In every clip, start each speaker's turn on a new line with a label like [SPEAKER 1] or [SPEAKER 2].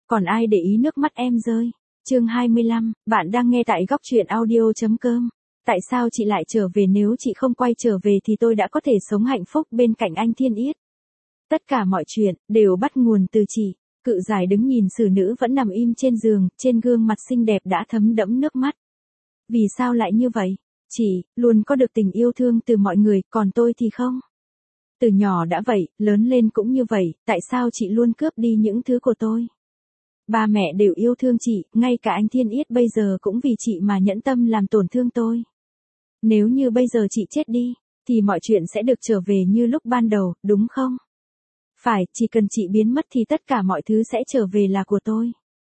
[SPEAKER 1] Còn ai để ý nước mắt em rơi. Chương 25, bạn đang nghe tại góc truyện audio.com. Tại sao chị lại trở về, nếu chị không quay trở về thì tôi đã có thể sống hạnh phúc bên cạnh anh Thiên Yết. Tất cả mọi chuyện đều bắt nguồn từ chị. Cự giải đứng nhìn xử nữ vẫn nằm im trên giường, trên gương mặt xinh đẹp đã thấm đẫm nước mắt. Vì sao lại như vậy? Chị luôn có được tình yêu thương từ mọi người, còn tôi thì không. Từ nhỏ đã vậy, lớn lên cũng như vậy, tại sao chị luôn cướp đi những thứ của tôi? Ba mẹ đều yêu thương chị, ngay cả anh Thiên Yết bây giờ cũng vì chị mà nhẫn tâm làm tổn thương tôi. Nếu như bây giờ chị chết đi, thì mọi chuyện sẽ được trở về như lúc ban đầu, đúng không? Phải, chỉ cần chị biến mất thì tất cả mọi thứ sẽ trở về là của tôi.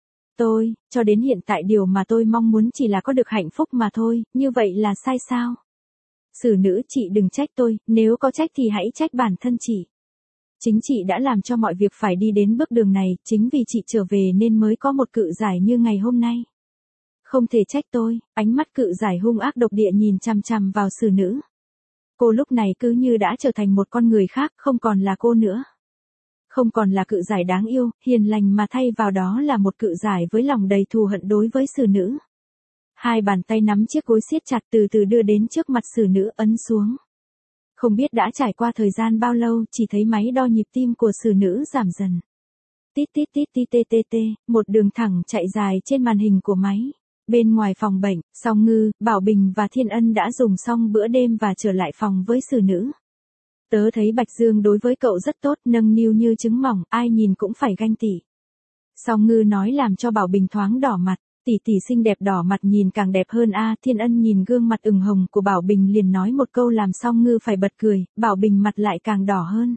[SPEAKER 1] Cho đến hiện tại điều mà tôi mong muốn chỉ là có được hạnh phúc mà thôi, như vậy là sai sao? Xử nữ, chị đừng trách tôi, nếu có trách thì hãy trách bản thân chị. Chính chị đã làm cho mọi việc phải đi đến bước đường này, chính vì chị trở về nên mới có một cự giải như ngày hôm nay. Không thể trách tôi, ánh mắt cự giải hung ác độc địa nhìn chằm chằm vào xử nữ. Cô lúc này cứ như đã trở thành một con người khác, không còn là cô nữa. Không còn là cự giải đáng yêu, hiền lành mà thay vào đó là một cự giải với lòng đầy thù hận đối với xử nữ. Hai bàn tay nắm chiếc gối siết chặt từ từ đưa đến trước mặt xử nữ ấn xuống. Không biết đã trải qua thời gian bao lâu, chỉ thấy máy đo nhịp tim của xử nữ giảm dần. Tít tít tít tít tê tê tê, một đường thẳng chạy dài trên màn hình của máy. Bên ngoài phòng bệnh, Song Ngư, Bảo Bình và Thiên Ân đã dùng xong bữa đêm và trở lại phòng với xử nữ. Tớ thấy Bạch Dương đối với cậu rất tốt, nâng niu như trứng mỏng, ai nhìn cũng phải ganh tị. Song Ngư nói làm cho Bảo Bình thoáng đỏ mặt. Tỷ tỷ xinh đẹp đỏ mặt nhìn càng đẹp hơn a. Thiên Ân nhìn gương mặt ửng hồng của Bảo Bình liền nói một câu làm Song Ngư phải bật cười, Bảo Bình mặt lại càng đỏ hơn.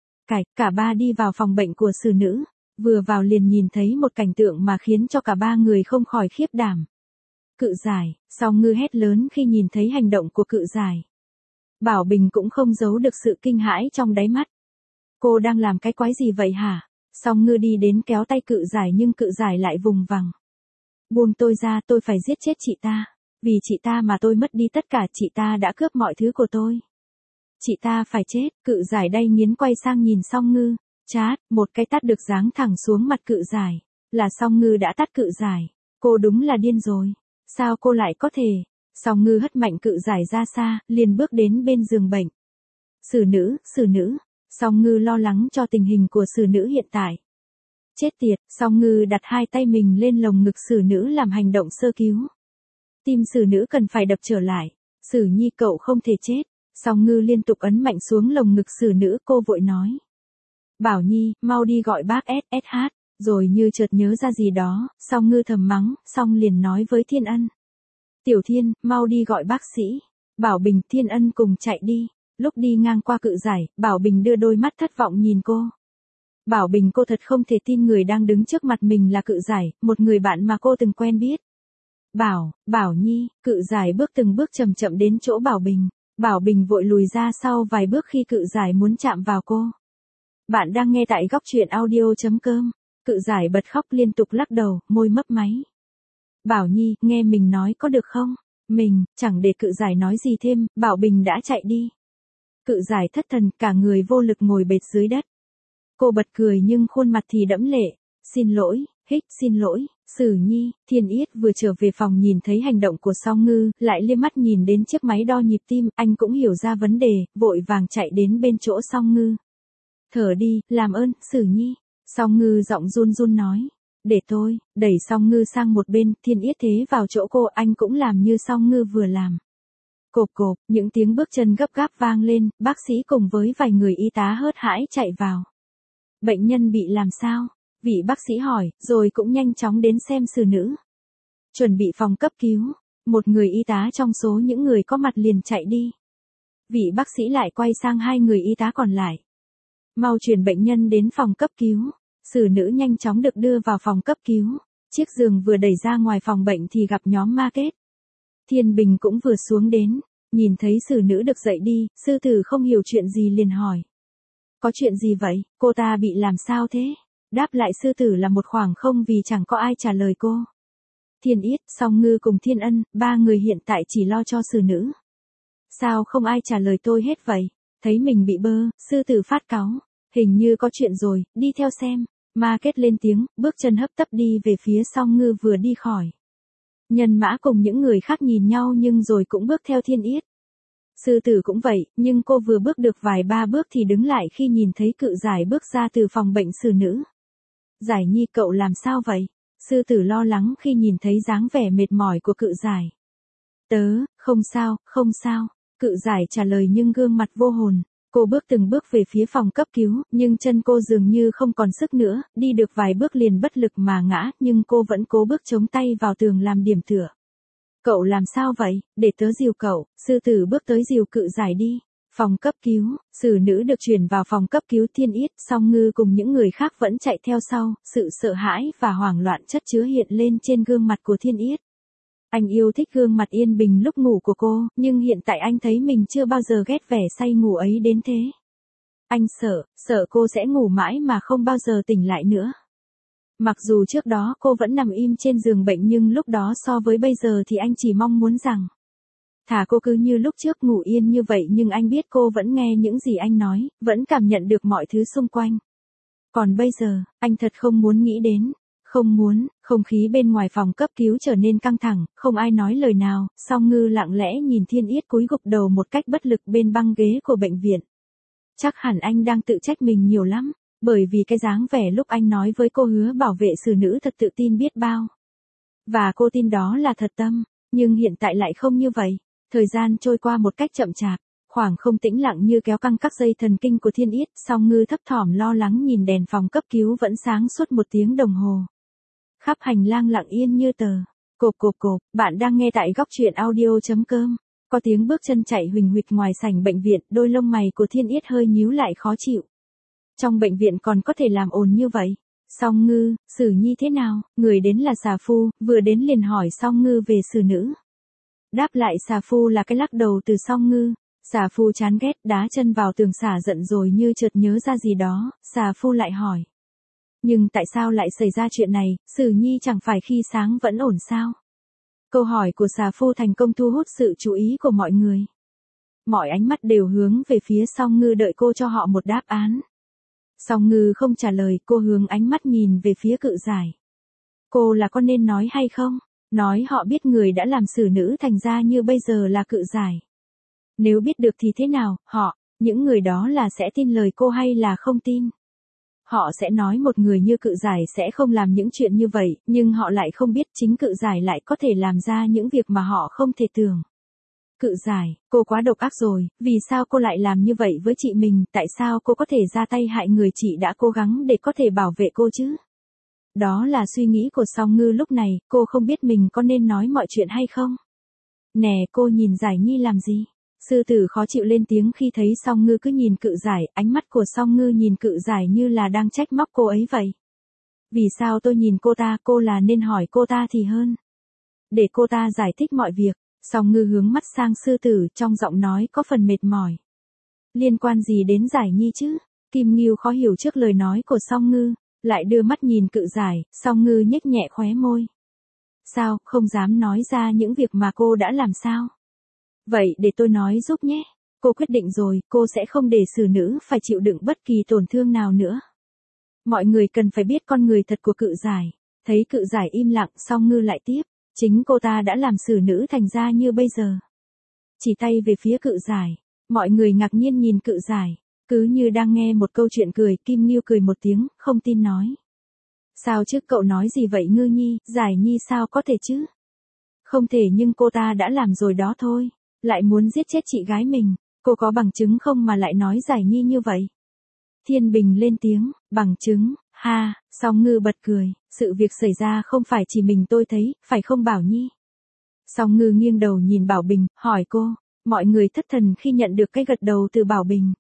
[SPEAKER 1] Cả ba đi vào phòng bệnh của xử nữ, vừa vào liền nhìn thấy một cảnh tượng mà khiến cho cả ba người không khỏi khiếp đảm. Cự giải, Song Ngư hét lớn khi nhìn thấy hành động của cự giải. Bảo Bình cũng không giấu được sự kinh hãi trong đáy mắt. Cô đang làm cái quái gì vậy hả? Song Ngư đi đến kéo tay cự giải nhưng cự giải lại vùng vằng. Buông tôi ra, tôi phải giết chết chị ta. Vì chị ta mà tôi mất đi tất cả, chị ta đã cướp mọi thứ của tôi. Chị ta phải chết, cự giải đay nghiến quay sang nhìn Song Ngư. Chát, một cái tát được giáng thẳng xuống mặt cự giải. Là Song Ngư đã tát cự giải. Cô đúng là điên rồi. Sao cô lại có thể? Song Ngư hất mạnh cự giải ra xa, liền bước đến bên giường bệnh. Xử nữ. Song Ngư lo lắng cho tình hình của xử nữ hiện tại. Chết tiệt, Song Ngư đặt hai tay mình lên lồng ngực xử nữ làm hành động sơ cứu. Tim xử nữ cần phải đập trở lại. Xử Nhi cậu không thể chết. Song Ngư liên tục ấn mạnh xuống lồng ngực xử nữ, cô vội nói. Bảo Nhi, mau đi gọi bác SSH. Rồi như chợt nhớ ra gì đó, Song Ngư thầm mắng, xong liền nói với Thiên Ân. Tiểu Thiên, mau đi gọi bác sĩ. Bảo Bình, Thiên Ân cùng chạy đi. Lúc đi ngang qua cự giải, Bảo Bình đưa đôi mắt thất vọng nhìn cô. Bảo Bình, cô thật không thể tin người đang đứng trước mặt mình là cự giải, một người bạn mà cô từng quen biết. Bảo Nhi, cự giải bước từng bước chậm chậm đến chỗ Bảo Bình. Bảo Bình vội lùi ra sau vài bước khi cự giải muốn chạm vào cô. Bạn đang nghe tại góc truyện audio.com. Cự giải bật khóc liên tục lắc đầu, môi mấp máy. Bảo Nhi, nghe mình nói có được không? Chẳng để cự giải nói gì thêm, Bảo Bình đã chạy đi. Cự giải thất thần, cả người vô lực ngồi bệt dưới đất. Cô bật cười nhưng khuôn mặt thì đẫm lệ. Xin lỗi, Xử Nhi. Thiên Yết vừa trở về phòng nhìn thấy hành động của Song Ngư, lại liếc mắt nhìn đến chiếc máy đo nhịp tim, anh cũng hiểu ra vấn đề, vội vàng chạy đến bên chỗ Song Ngư. Thở đi, làm ơn, Xử Nhi. Song Ngư giọng run run nói. Để tôi, đẩy Song Ngư sang một bên, Thiên Yết thế vào chỗ cô, anh cũng làm như Song Ngư vừa làm. Cộp, những tiếng bước chân gấp gáp vang lên, bác sĩ cùng với vài người y tá hớt hãi chạy vào. Bệnh nhân bị làm sao? Vị bác sĩ hỏi, rồi cũng nhanh chóng đến xem xử nữ. Chuẩn bị phòng cấp cứu, một người y tá trong số những người có mặt liền chạy đi. Vị bác sĩ lại quay sang hai người y tá còn lại. Mau chuyển bệnh nhân đến phòng cấp cứu. Xử nữ nhanh chóng được đưa vào phòng cấp cứu. Chiếc giường vừa đẩy ra ngoài phòng bệnh thì gặp nhóm ma kết. Thiên Bình cũng vừa xuống đến, nhìn thấy xử nữ được dậy đi, sư tử không hiểu chuyện gì liền hỏi. Có chuyện gì vậy, cô ta bị làm sao thế? Đáp lại sư tử là một khoảng không vì chẳng có ai trả lời cô. Thiên Yết, Song Ngư cùng Thiên Ân, ba người hiện tại chỉ lo cho xử nữ. Sao không ai trả lời tôi hết vậy? Thấy mình bị bơ, sư tử phát cáu. Hình như có chuyện rồi, đi theo xem. Ma Kết lên tiếng, bước chân hấp tấp đi về phía Song Ngư vừa đi khỏi. Nhân Mã cùng những người khác nhìn nhau nhưng rồi cũng bước theo Thiên Yết. Sư tử cũng vậy, nhưng cô vừa bước được vài ba bước thì đứng lại khi nhìn thấy Cự Giải bước ra từ phòng bệnh xử nữ. Giải Nhi, cậu làm sao vậy? Sư tử lo lắng khi nhìn thấy dáng vẻ mệt mỏi của Cự Giải. Không sao, không sao. Cự Giải trả lời nhưng gương mặt vô hồn. Cô bước từng bước về phía phòng cấp cứu, nhưng chân cô dường như không còn sức nữa, đi được vài bước liền bất lực mà ngã, nhưng cô vẫn cố bước chống tay vào tường làm điểm tựa. Cậu làm sao vậy? Để tớ dìu cậu. Sư tử bước tới dìu Cự Giải đi. Phòng cấp cứu, xử nữ được chuyển vào phòng cấp cứu Thiên Yết, Song Ngư cùng những người khác vẫn chạy theo sau, sự sợ hãi và hoảng loạn chất chứa hiện lên trên gương mặt của Thiên Yết. Anh yêu thích gương mặt yên bình lúc ngủ của cô, nhưng hiện tại anh thấy mình chưa bao giờ ghét vẻ say ngủ ấy đến thế. Anh sợ cô sẽ ngủ mãi mà không bao giờ tỉnh lại nữa. Mặc dù trước đó cô vẫn nằm im trên giường bệnh nhưng lúc đó so với bây giờ thì anh chỉ mong muốn rằng thả cô cứ như lúc trước ngủ yên như vậy, nhưng anh biết cô vẫn nghe những gì anh nói, vẫn cảm nhận được mọi thứ xung quanh. Còn bây giờ, anh thật không muốn nghĩ đến. Không muốn. Không khí bên ngoài phòng cấp cứu trở nên căng thẳng, không ai nói lời nào, Song Ngư lặng lẽ nhìn Thiên Yết cúi gục đầu một cách bất lực bên băng ghế của bệnh viện. Chắc hẳn anh đang tự trách mình nhiều lắm, bởi vì cái dáng vẻ lúc anh nói với cô hứa bảo vệ xử nữ thật tự tin biết bao. Và cô tin đó là thật tâm, nhưng hiện tại lại không như vậy. Thời gian trôi qua một cách chậm chạp, khoảng không tĩnh lặng như kéo căng các dây thần kinh của Thiên Yết. Song Ngư thấp thỏm lo lắng nhìn đèn phòng cấp cứu vẫn sáng suốt 1 tiếng đồng hồ. Khắp hành lang lặng yên như tờ. Cộp, bạn đang nghe tại góc truyện audio.com. Có tiếng bước chân chạy huỳnh huỵch ngoài sảnh bệnh viện, đôi lông mày của Thiên Yết hơi nhíu lại khó chịu. Trong bệnh viện còn có thể làm ồn như vậy. Song Ngư, Sử Nhi thế nào? Người đến là Xà Phu, vừa đến liền hỏi Song Ngư về xử nữ. Đáp lại Xà Phu là cái lắc đầu từ Song Ngư. Xà Phu chán ghét đá chân vào tường xả giận rồi như chợt nhớ ra gì đó, Xà Phu lại hỏi. Nhưng tại sao lại xảy ra chuyện này, Sử Nhi chẳng phải khi sáng vẫn ổn sao? Câu hỏi của Xà Phu thành công thu hút sự chú ý của mọi người. Mọi ánh mắt đều hướng về phía Song Ngư đợi cô cho họ một đáp án. Song Ngư không trả lời, cô hướng ánh mắt nhìn về phía Cự Giải. Cô là có nên nói hay không? Nói họ biết người đã làm xử nữ thành ra như bây giờ là Cự Giải. Nếu biết được thì thế nào, những người đó là sẽ tin lời cô hay là không tin? Họ sẽ nói một người như Cự Giải sẽ không làm những chuyện như vậy, nhưng họ lại không biết chính Cự Giải lại có thể làm ra những việc mà họ không thể tưởng. Cự Giải, cô quá độc ác rồi, vì sao cô lại làm như vậy với chị mình, tại sao cô có thể ra tay hại người chị đã cố gắng để có thể bảo vệ cô chứ? Đó là suy nghĩ của Song Ngư lúc này, cô không biết mình có nên nói mọi chuyện hay không. Nè, cô nhìn Giải Nhi làm gì? Sư tử khó chịu lên tiếng khi thấy Song Ngư cứ nhìn Cự Giải, ánh mắt của Song Ngư nhìn Cự Giải như là đang trách móc cô ấy vậy. Vì sao tôi nhìn cô là nên hỏi cô ta thì hơn. Để cô ta giải thích mọi việc. Song Ngư hướng mắt sang sư tử, trong giọng nói có phần mệt mỏi. Liên quan gì đến Giải Nhi chứ? Kim Ngưu khó hiểu trước lời nói của Song Ngư, lại đưa mắt nhìn Cự Giải, Song Ngư nhếch nhẹ khóe môi. Sao, không dám nói ra những việc mà cô đã làm sao? Vậy để tôi nói giúp nhé. Cô quyết định rồi, cô sẽ không để xử nữ phải chịu đựng bất kỳ tổn thương nào nữa. Mọi người cần phải biết con người thật của Cự Giải. Thấy Cự Giải im lặng, Song Ngư lại tiếp. Chính cô ta đã làm xử nữ thành ra như bây giờ. Chỉ tay về phía Cự Giải. Mọi người ngạc nhiên nhìn Cự Giải. Cứ như đang nghe một câu chuyện cười, Kim Ngưu cười một tiếng, không tin nói. Sao chứ, cậu nói gì vậy Ngư Nhi, Giải Nhi sao có thể chứ? Không thể, nhưng cô ta đã làm rồi đó thôi. Lại muốn giết chết chị gái mình. Cô có bằng chứng không mà lại nói Giải Nhi như vậy? Thiên Bình lên tiếng, bằng chứng, ha, Song Ngư bật cười, sự việc xảy ra không phải chỉ mình tôi thấy, phải không Bảo Nhi? Song Ngư nghiêng đầu nhìn Bảo Bình, hỏi cô, mọi người thất thần khi nhận được cái gật đầu từ Bảo Bình.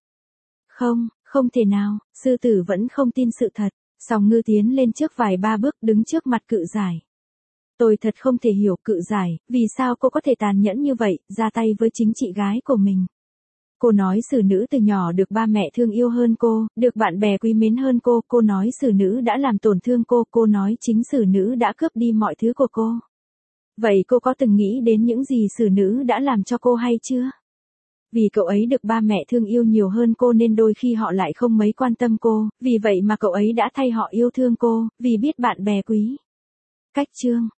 [SPEAKER 1] Không thể nào, sư tử vẫn không tin sự thật. Song Ngư tiến lên trước vài ba bước đứng trước mặt Cự Giải. Tôi thật không thể hiểu Cự Giải, vì sao cô có thể tàn nhẫn như vậy, ra tay với chính chị gái của mình. Cô nói xử nữ từ nhỏ được ba mẹ thương yêu hơn cô, được bạn bè quý mến hơn cô nói xử nữ đã làm tổn thương cô nói chính xử nữ đã cướp đi mọi thứ của cô. Vậy cô có từng nghĩ đến những gì xử nữ đã làm cho cô hay chưa? Vì cậu ấy được ba mẹ thương yêu nhiều hơn cô nên đôi khi họ lại không mấy quan tâm cô, vì vậy mà cậu ấy đã thay họ yêu thương cô, vì biết bạn bè quý. Cách chương